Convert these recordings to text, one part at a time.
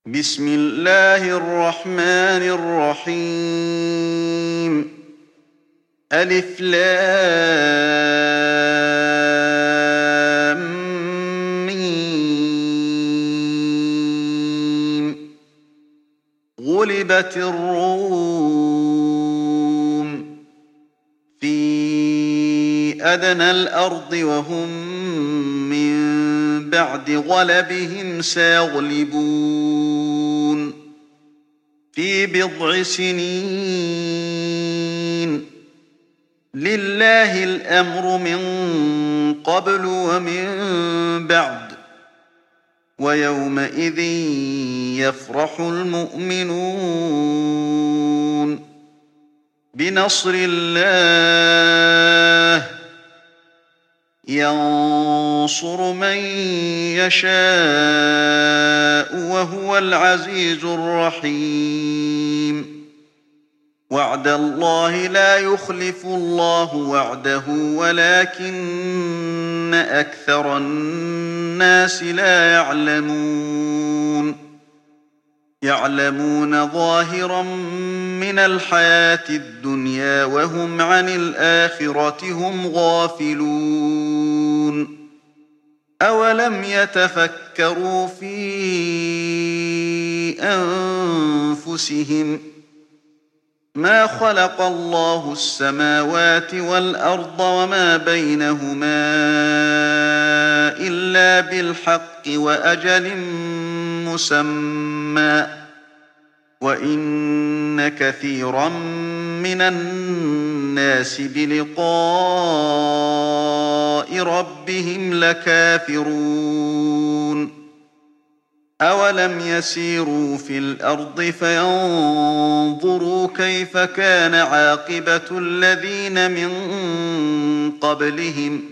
بسم الله الرحمن الرحيم ألف لام ميم غلبت الروم في أدنى الأرض وهم من بعد غلبهم سيغلبون في بضع سنين لله الأمر من قبل ومن بعد ويومئذ يفرح المؤمنون بنصر الله ينصر من يشاء وهو العزيز الرحيم وعد الله لا يخلف الله وعده ولكن أكثر الناس لا يعلمون ظاهرا من الحياة الدنيا وهم عن الآخرة هم غافلون أولم يتفكروا في أنفسهم ما خلق الله السماوات والأرض وما بينهما إلا بالحق وأجل مسمى وإن كثيرا من الناس بلقاء ربهم لكافرون أولم يسيروا في الأرض فينظروا كيف كان عاقبة الذين من قبلهم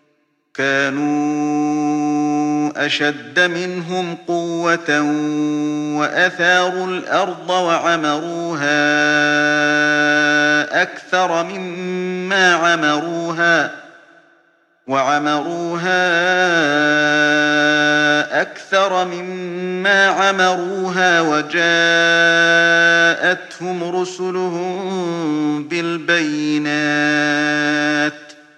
كانوا أشد منهم قوة وأثاروا الأرض وعمروها أكثر مما عمروها وجاءتهم رسلهم بالبينات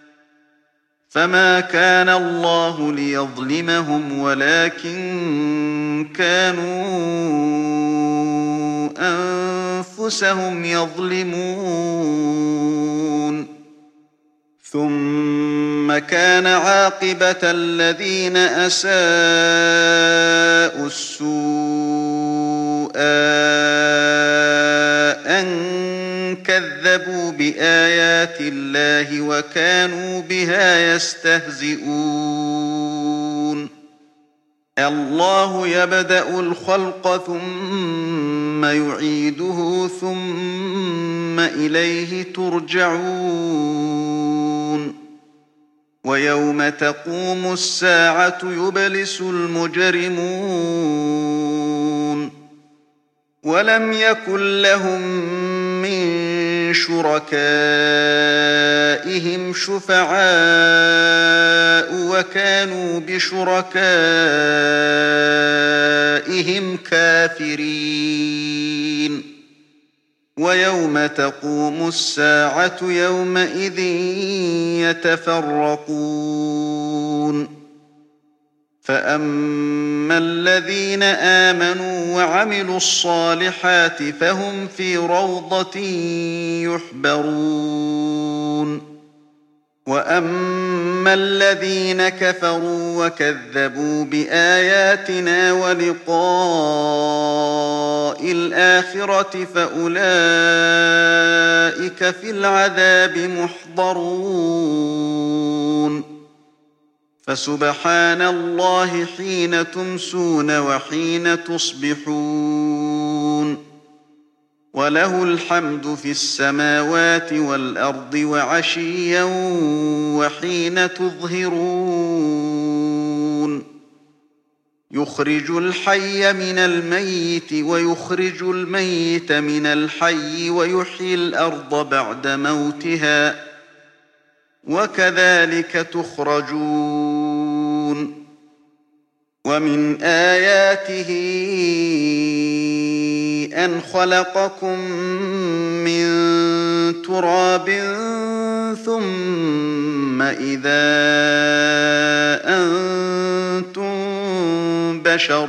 فما كان الله ليظلمهم ولكن كانوا أنفسهم يظلمون ثم كان عاقبة الذين أساءوا السوء أن كذبوا بآيات الله وكانوا بها يستهزئون الله يبدأ الخلق ثم يعيده ثم إليه ترجعون ويوم تقوم الساعة يبلس المجرمون ولم يكن لهم من شركائهم شفعاء وكانوا بشركائهم كافرين ويوم تقوم الساعة يومئذ يتفرقون فأما الذين آمنوا وعملوا الصالحات فهم في روضة يحبرون وأما الذين كفروا وكذبوا بآياتنا ولقاء الآخرة فأولئك في العذاب محضرون فسبحان الله حين تمسون وحين تصبحون وله الحمد في السماوات والأرض وعشيا وحين تظهرون يخرج الحي من الميت ويخرج الميت من الحي ويحيي الأرض بعد موتها وكذلك تخرجون ومن آياته أن خلقكم من تراب ثم إذا أنتم بشر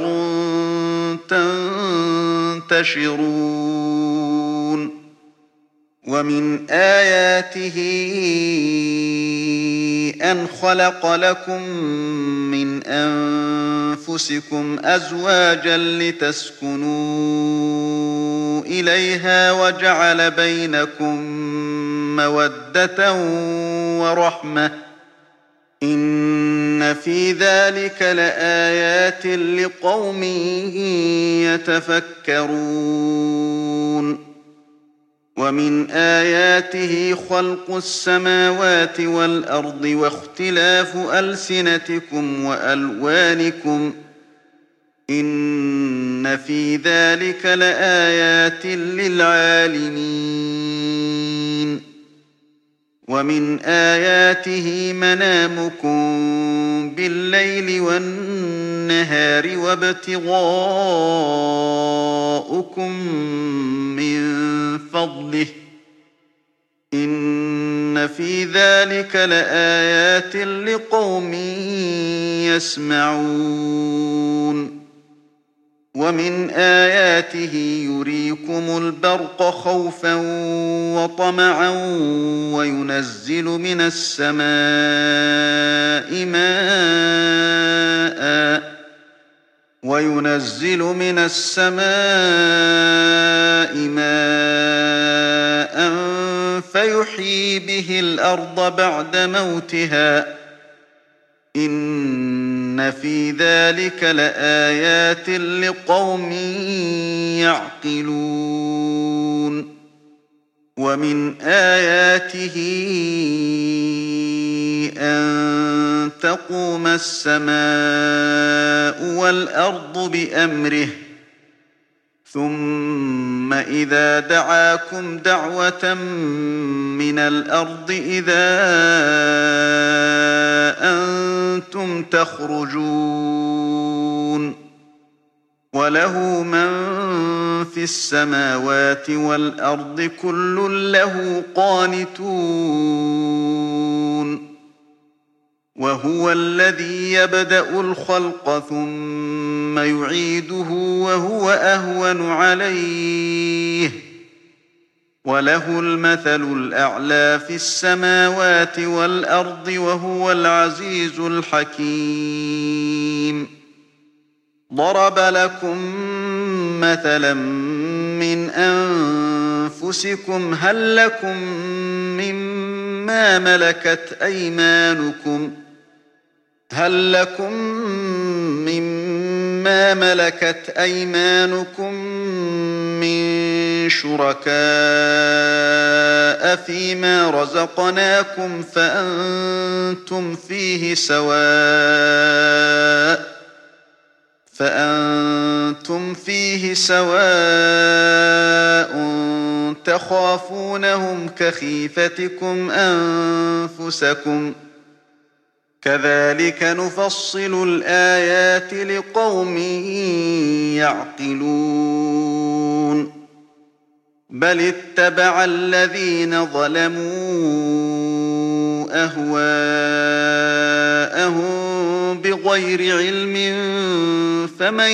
تنتشرون ومن آياته أن خلق لكم من أنفسكم أزواجا لتسكنوا إليها وجعل بينكم مودة ورحمة إن في ذلك لآيات لقوم يتفكرون ومن آياته خلق السماوات والأرض واختلاف ألسنتكم وألوانكم إن في ذلك لآيات للعالمين ومن آياته منامكم بالليل والنهار وابتغاؤكم من فضله إن في ذلك لآيات لقوم يسمعون ومن آياته يريكم البرق خوفا وطمعا وينزل من السماء ماء فيحيي به الأرض بعد موتها إن في ذلك لآيات لقوم يعقلون ومن آياته أن تقوم السماء والأرض بأمره ثم إذا دعاكم دعوة من الأرض إذا أنتم تخرجون وله من في السماوات والأرض كل له قانتون وهو الذي يبدأ الخلق ثم يعيده وهو أهون عليه وله المثل الأعلى في السماوات والأرض وهو العزيز الحكيم ضرب لكم مثلا من أنفسكم هل لكم مما ملكت أيمانكم من شركاء فيما رزقناكم فأنتم فيه سواء تخافونهم كخيفتكم أنفسكم كذلك نفصل الآيات لقوم يعقلون بل اتبع الذين ظلموا أهواءهم بغير علم فمن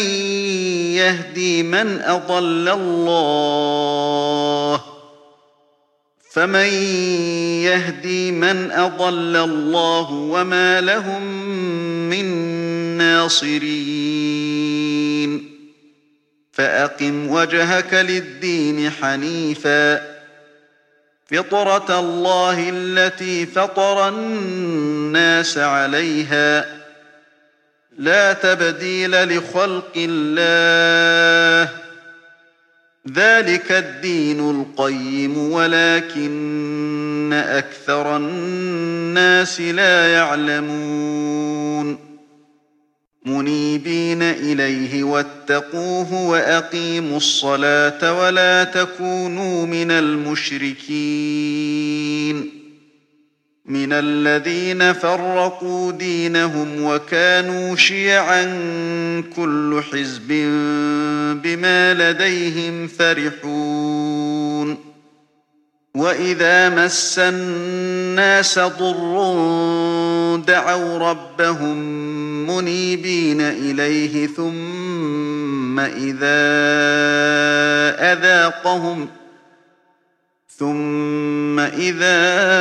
يهدي من أضل الله وما لهم من ناصرين فأقم وجهك للدين حنيفا فطرة الله التي فطر الناس عليها لا تبديل لخلق الله ذلك الدين القيم ولكن أكثر الناس لا يعلمون منيبين إليه واتقوه وأقيموا الصلاة ولا تكونوا من المشركين مِنَ الَّذِينَ فَرَّقُوا دِينَهُمْ وَكَانُوا شِيَعًا كُلُّ حِزْبٍ بِمَا لَدَيْهِمْ فَرِحُونَ وَإِذَا مَسَّ النَّاسَ ضُرٌّ دَعَوْا رَبَّهُم مُّنِيبِينَ إِلَيْهِ ثُمَّ إِذَا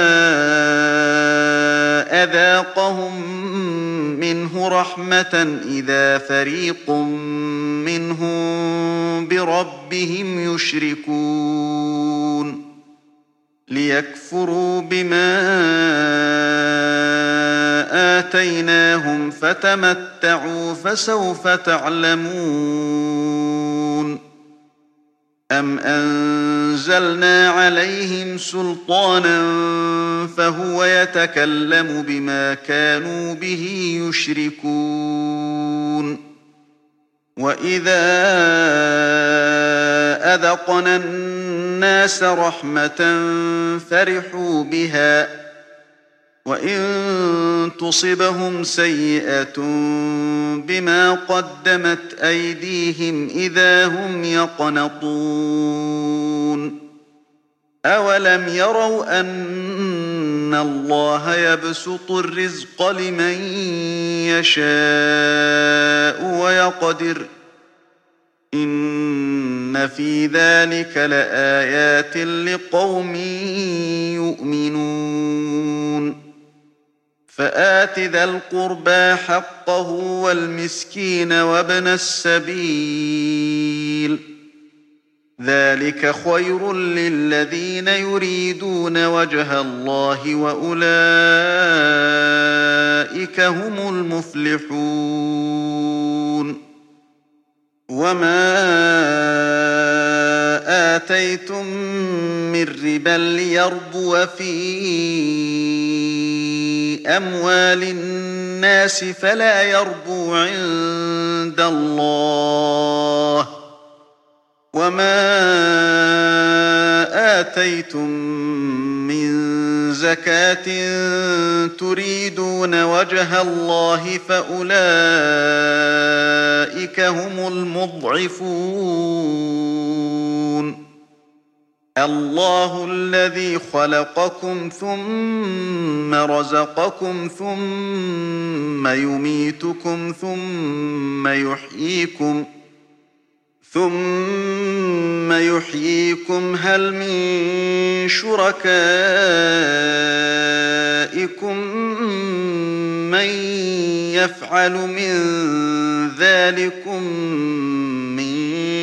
أَذَاقَهُم مِّنْهُ رَحْمَةً إِذَا فَرِيقٌ مِّنْهُم بِرَبِّهِمْ يُشْرِكُونَ لِيَكْفُرُوا بِمَا آتَيْنَاهُمْ فَتَمَتَّعُوا فَسَوْفَ تَعْلَمُونَ أَمْ أَنزَلْنَا عَلَيْهِمْ سُلْطَانًا فَهُوَ يَتَكَلَّمُ بِمَا كَانُوا بِهِ يُشْرِكُونَ وَإِذَا أَذَقْنَا النَّاسَ رَحْمَةً فَرِحُوا بِهَا وَإِن تُصِبْهُمْ سَيِّئَةٌ بِمَا قَدَّمَتْ أَيْدِيهِمْ إِذَا هُمْ يَقْنَطُونَ أَوَلَمْ يَرَوْا أَنَّ اللَّهَ يَبْسُطُ الرِّزْقَ لِمَن يَشَاءُ وَيَقْدِرُ ۚ إِنَّ فِي ذَٰلِكَ لَآيَاتٍ لِّقَوْمٍ يُؤْمِنُونَ فَآتِ ذَا الْقُرْبَىٰ حَقَّهُ وَالْمِسْكِينَ وَابْنَ السَّبِيلِ ۚ ذَٰلِكَ خَيْرٌ لِّلَّذِينَ يُرِيدُونَ وَجْهَ اللَّهِ ۖ وَأُولَٰئِكَ هُمُ الْمُفْلِحُونَ وَمَا آتَيْتُم مِّن رِّبًا لِّيَرْبُوَ فِي أَمْوَالِ النَّاسِ فَلَا يَرْبُو عِندَ اللَّهِ ۖ وَمَا آتَيْتُم مِّن زَكَاةٍ تُرِيدُونَ وَجْهَ اللَّهِ فَأُولَٰئِكَ هُمُ الْمُضْعِفُونَ اللَّهُ الَّذِي خَلَقَكُمْ ثُمَّ رَزَقَكُمْ ثُمَّ يُمِيتُكُمْ ثُمَّ يُحْيِيكُمْ هَلْ مِن شُرَكَائِكُم مَّن يَفْعَلُ مِن ذَٰلِكُم مِّن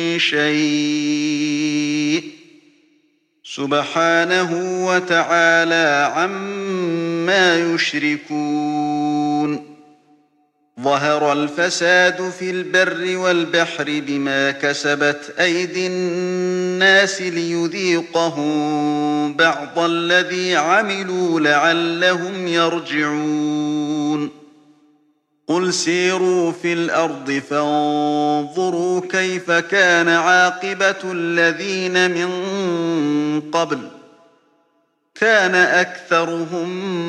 شَيْءٍ ۚ سُبْحَانَهُ وَتَعَالَىٰ عَمَّا يُشْرِكُونَ ظَهَرَ الْفَسَادُ فِي الْبَرِّ وَالْبَحْرِ بِمَا كَسَبَتْ أَيْدِي النَّاسِ لِيُذِيقَهُم بَعْضَ الَّذِي عَمِلُوا لَعَلَّهُمْ يَرْجِعُونَ قُلْ سِيرُوا فِي الْأَرْضِ فَانظُرُوا كَيْفَ كَانَ عَاقِبَةُ الَّذِينَ مِن قَبْلُ ۚ كَانَ أَكْثَرُهُم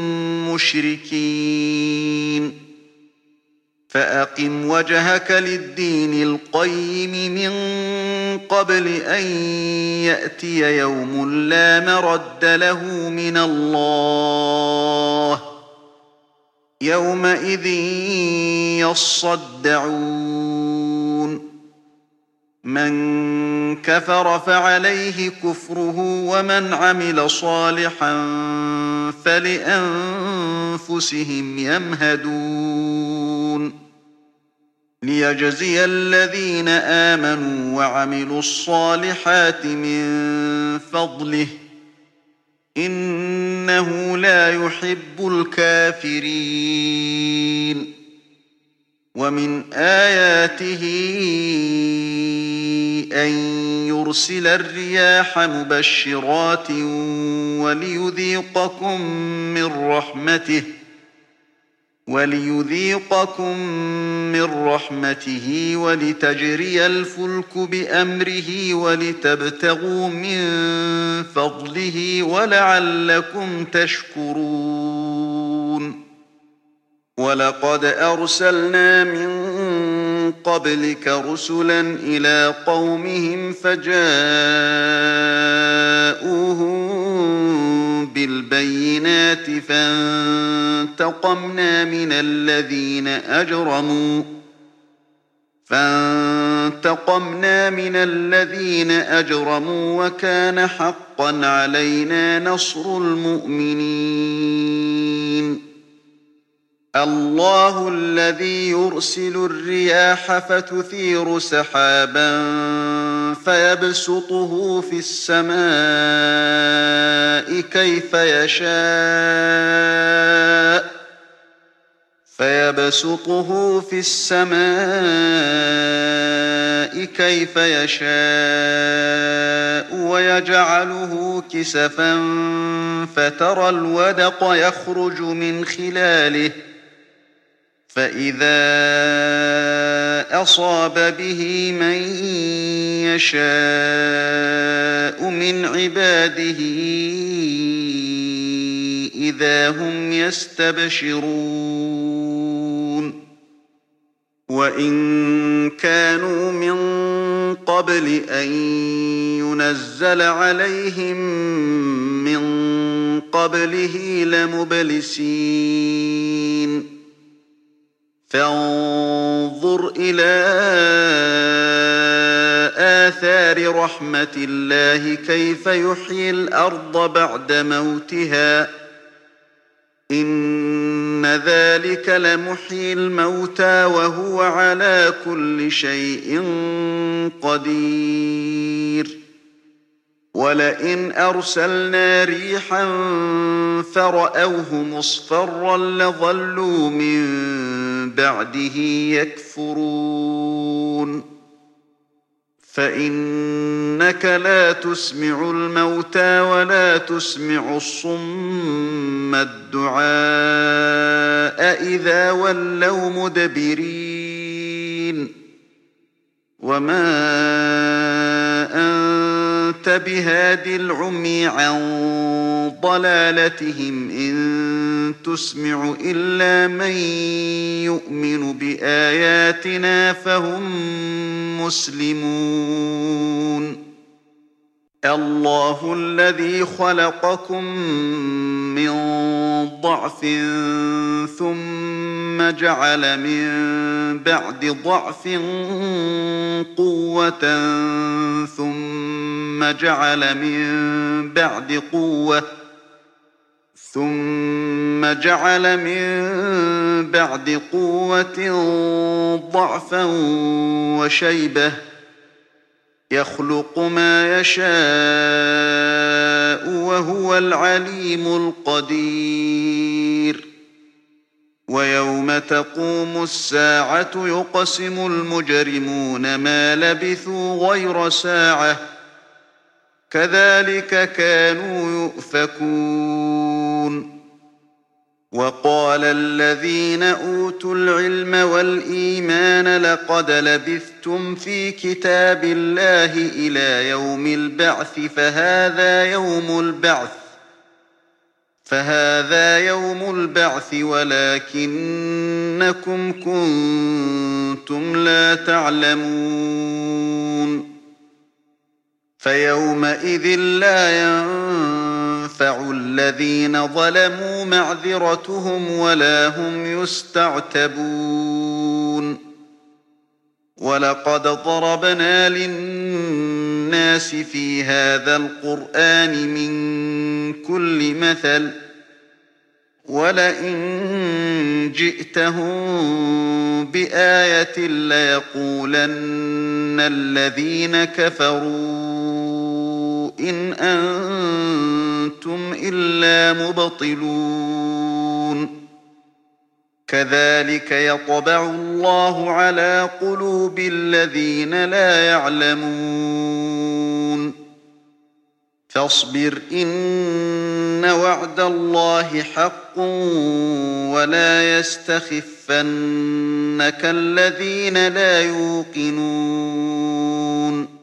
مُّشْرِكِينَ فَأَقِمْ وَجْهَكَ لِلدِّينِ الْقَيِّمِ مِن قَبْلِ أَن يَأْتِيَ يَوْمٌ لَّا مَرَدَّ لَهُ مِنَ اللَّهِ ۖ يَوْمَئِذٍ يَصَّدَّعُونَ مَن كَفَرَ فَعَلَيْهِ كُفْرُهُ وَمَنْ عَمِلَ صَالِحًا فَلِأَنفُسِهِمْ يَمْهَدُونَ لِيَجْزِيَ الَّذِينَ آمَنُوا وَعَمِلُوا الصَّالِحَاتِ مِن فَضْلِهِ ۚ إِنَّهُ لَا يُحِبُّ الْكَافِرِينَ وَمِنْ آيَاتِهِ أَن يُرْسِلَ الرِّيَاحَ مُبَشِّرَاتٍ وَلِيُذِيقَكُم مِّن رَّحْمَتِهِ وَلِتَجْرِيَ الْفُلْكُ بِأَمْرِهِ وَلِتَبْتَغُوا مِن فَضْلِهِ وَلَعَلَّكُمْ تَشْكُرُونَ وَلَقَدْ أَرْسَلْنَا مِن قَبْلِكَ رُسُلًا إِلَىٰ قَوْمِهِمْ فَجَاءُوهُم بِالْبَيِّنَاتِ فَانتَقَمْنَا مِنَ الَّذِينَ أَجْرَمُوا وَكَانَ حَقًّا عَلَيْنَا نَصْرُ الْمُؤْمِنِينَ اللَّهُ الَّذِي يُرْسِلُ الرِّيَاحَ فَتُثِيرُ سَحَابًا فَيَبْسُطُهُ في السَّمَاءِ كَيْفَ يَشَاءُ وَيَجْعَلُهُ كِسَفًا فَتَرَى الْوَدْقَ يَخْرُجُ مِنْ خِلَالِهِ فَإِذَا أَصَابَ بِهِ مَن يَشَاءُ مِنْ عِبَادِهِ إِذَا هُمْ يَسْتَبْشِرُونَ وَإِن كَانُوا مِن قَبْلِ أَن يُنَزَّلَ عَلَيْهِم مِّن قَبْلِهِ لَمُبْلِسِينَ فانظُرْ إِلَىٰ آثَارِ رَحْمَتِ اللَّهِ كَيْفَ يُحْيِي الْأَرْضَ بَعْدَ مَوْتِهَا ۚ إِنَّ ذَٰلِكَ لَمُحْيِي الْمَوْتَىٰ وَهُوَ عَلَىٰ كُلِّ شَيْءٍ قَدِيرٌ وَلَئِنْ أَرْسَلْنَا رِيحًا فَرَأَوْهُ مُصْفَرًّا لَّظَلُّوا مِن بَعْدِهِ يَكْفُرُونَ فَإِنَّكَ لَا تُسْمِعُ الْمَوْتَىٰ وَلَا تُسْمِعُ الصُّمَّ الدُّعَاءَ إِذَا وَلَّوْا مُدْبِرِينَ وَمَا أَنتَ بِهَادِ الْعُمْيِ عَن ضَلَالَتِهِمْ ۖ إِن تُسْمِعُ إِلَّا مَن يُؤْمِنُ بِآيَاتِنَا فَهُم مُّسْلِمُونَ اللَّهُ الَّذِي خَلَقَكُم مِّن ضَعْفٍ ثُمَّ جَعَلَ مِن بَعْدِ ضَعْفٍ قُوَّةً ثُمَّ جَعَلَ مِن بَعْدِ قُوَّةٍ ضَعْفًا وَشَيْبَةً ۚ يَخْلُقُ مَا يَشَاءُ ۖ وَهُوَ الْعَلِيمُ الْقَدِيرُ وَيَوْمَ تَقُومُ السَّاعَةُ يُقْسِمُ الْمُجْرِمُونَ مَا لَبِثُوا غَيْرَ سَاعَةٍ ۚ كَذَٰلِكَ كَانُوا يُؤْفَكُونَ وَقَالَ الَّذِينَ أُوتُوا الْعِلْمَ وَالْإِيمَانَ لَقَدْ لَبِثْتُمْ فِي كِتَابِ اللَّهِ إِلَىٰ يَوْمِ الْبَعْثِ فَهَٰذَا يَوْمُ الْبَعْثِ وَلَٰكِنَّكُمْ كُنتُمْ لَا تَعْلَمُونَ فَيَوْمَئِذٍ لَّا يَنفَعُ الَّذِينَ ظَلَمُوا مَعْذِرَتُهُمْ وَلَا هُمْ يُسْتَعْتَبُونَ وَلَقَدْ ضَرَبْنَا لِلنَّاسِ فِي هَٰذَا الْقُرْآنِ مِن كُلِّ مَثَلٍ ۚ وَلَئِن جِئْتَهُم بِآيَةٍ لَّيَقُولَنَّ الَّذِينَ كَفَرُوا إِنْ أَنتُمْ إِلَّا مُبْطِلُونَ كَذَٰلِكَ يَطْبَعُ اللَّهُ عَلَىٰ قُلُوبِ الَّذِينَ لَا يَعْلَمُونَ فَاصْبِرْ إِنَّ وَعْدَ اللَّهِ حَقٌّ وَلَا يَسْتَخِفَّنَّكَ الَّذِينَ لَا يُوقِنُونَ